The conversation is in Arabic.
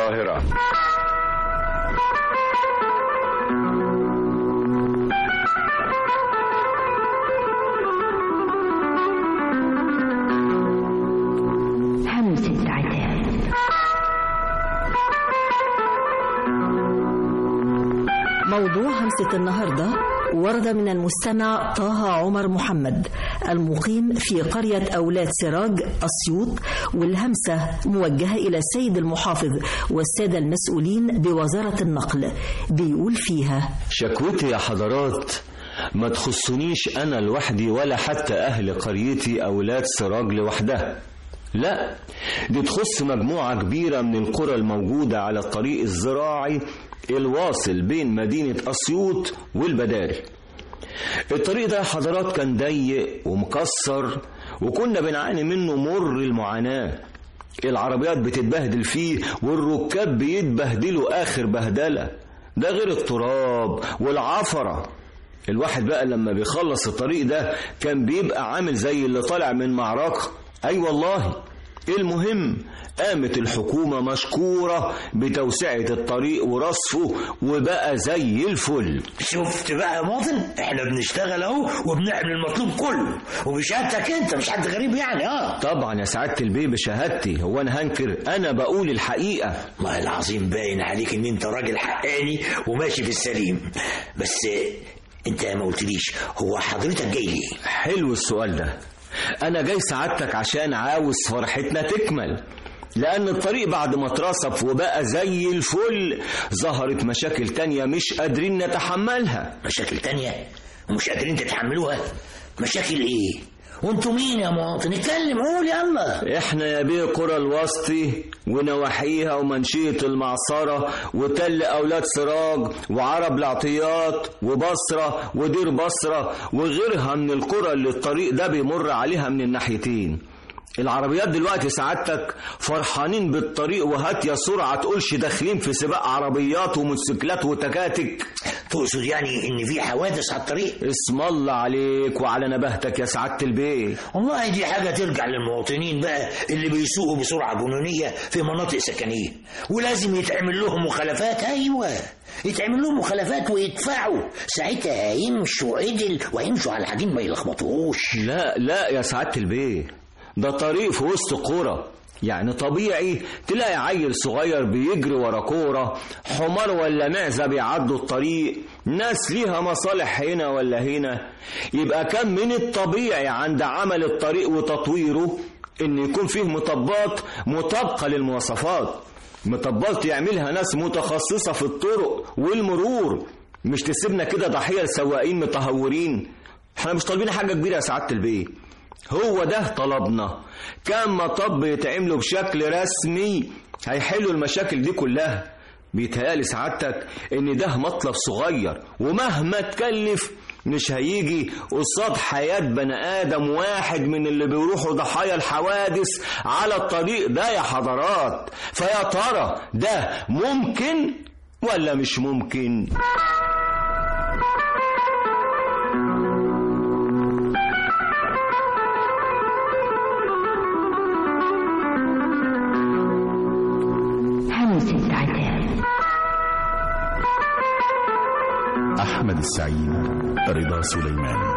القاهرة. همسة عتاب. موضوع همسة النهاردة ورد من المستمع طه عمر محمد المقيم في قرية أولاد سراج أسيوط، والهمسة موجهة إلى السيد المحافظ والسادة المسؤولين بوزارة النقل. بيقول فيها: شكوتي يا حضرات ما تخصنيش أنا لوحدي ولا حتى أهل قريتي أولاد سراج لوحدها، لا، دي تخص مجموعة كبيرة من القرى الموجودة على الطريق الزراعي الواصل بين مدينة أسيوط والبداري. الطريق ده حضرات كان ضيق ومكسر، وكنا بنعاني منه مر المعاناة. العربيات بتتبهدل فيه والركاب بيتبهدلوا آخر بهدلة، ده غير التراب والعفرة. الواحد بقى لما بيخلص الطريق ده كان بيبقى عامل زي اللي طالع من معركة. أي والله. المهم قامت الحكومة مشكورة بتوسعة الطريق ورصفه وبقى زي الفل. شفت بقى يا مواطن، احنا بنشتغل اهو وبنعمل المطلوب كله وبشهادتك انت، مش حد غريب يعني. طبعا يا سعادة البيه بشهادتي، هو انا هنكر؟ انا بقول الحقيقة. والله العظيم باين عليك ان انت راجل حقاني وماشي في السليم. بس انت ما قلتليش هو حضرتك جاي ليه؟ حلو السؤال ده. انا جاي سعادتك عشان عاوز فرحتنا تكمل، لأن الطريق بعد ما اترصف وبقى زي الفل ظهرت مشاكل تانية مش قادرين نتحملها. مشاكل تانية ومش قادرين تتحملوها؟ مشاكل ايه؟ وانتوا مين يا مواطن؟ اتكلم، قول يلا. احنا يا بيه قرى الوسطي ونواحيها ومنشية المعصرة وتل أولاد سراج وعرب العطيات وبصرة ودير بصرة وغيرها من القرى اللي الطريق ده بيمر عليها من الناحيتين. العربيات دلوقتي سعادتك فرحانين بالطريق وهات يا سرعة تقولش داخلين في سباق عربيات وموتوسيكلات وتكاتك. تقصد يعني ان في حوادث على الطريق؟ اسم الله عليك وعلى نباهتك يا سعادة البيه. والله دي حاجة ترجع للمواطنين بقى اللي بيسوقوا بسرعة جنونية في مناطق سكنية، ولازم يتعمل لهم مخالفات. ايوه يتعمل لهم مخالفات ويدفعوا، ساعتها يمشوا عدل ويمشوا على الحديد ما يلخبطوش. لا يا سعادة البيه، ده طريق في وسط قرى، يعني طبيعي تلاقي عيل صغير بيجري ورا كورة، حمار ولا معزة بيعدوا الطريق، ناس ليها مصالح هنا ولا هنا. يبقى كان من الطبيعي عند عمل الطريق وتطويره ان يكون فيه مطبات مطابقة للمواصفات، مطبات يعملها ناس متخصصة في الطرق والمرور، مش تسيبنا كده ضحية لسواقين متهورين. احنا مش طالبين حاجة كبيرة يا سعادة البيه، هو ده طلبنا. كان مطب يتعملوا بشكل رسمي هيحلوا المشاكل دي كلها. بيتهيألي سعادتك ان ده مطلب صغير ومهما تكلف مش هيجي قصاد حياة بني آدم واحد من اللي بيروحوا ضحايا الحوادث على الطريق ده يا حضرات. فيا ترى ده ممكن ولا مش ممكن؟ أحمد السعيد، رضا سليمان.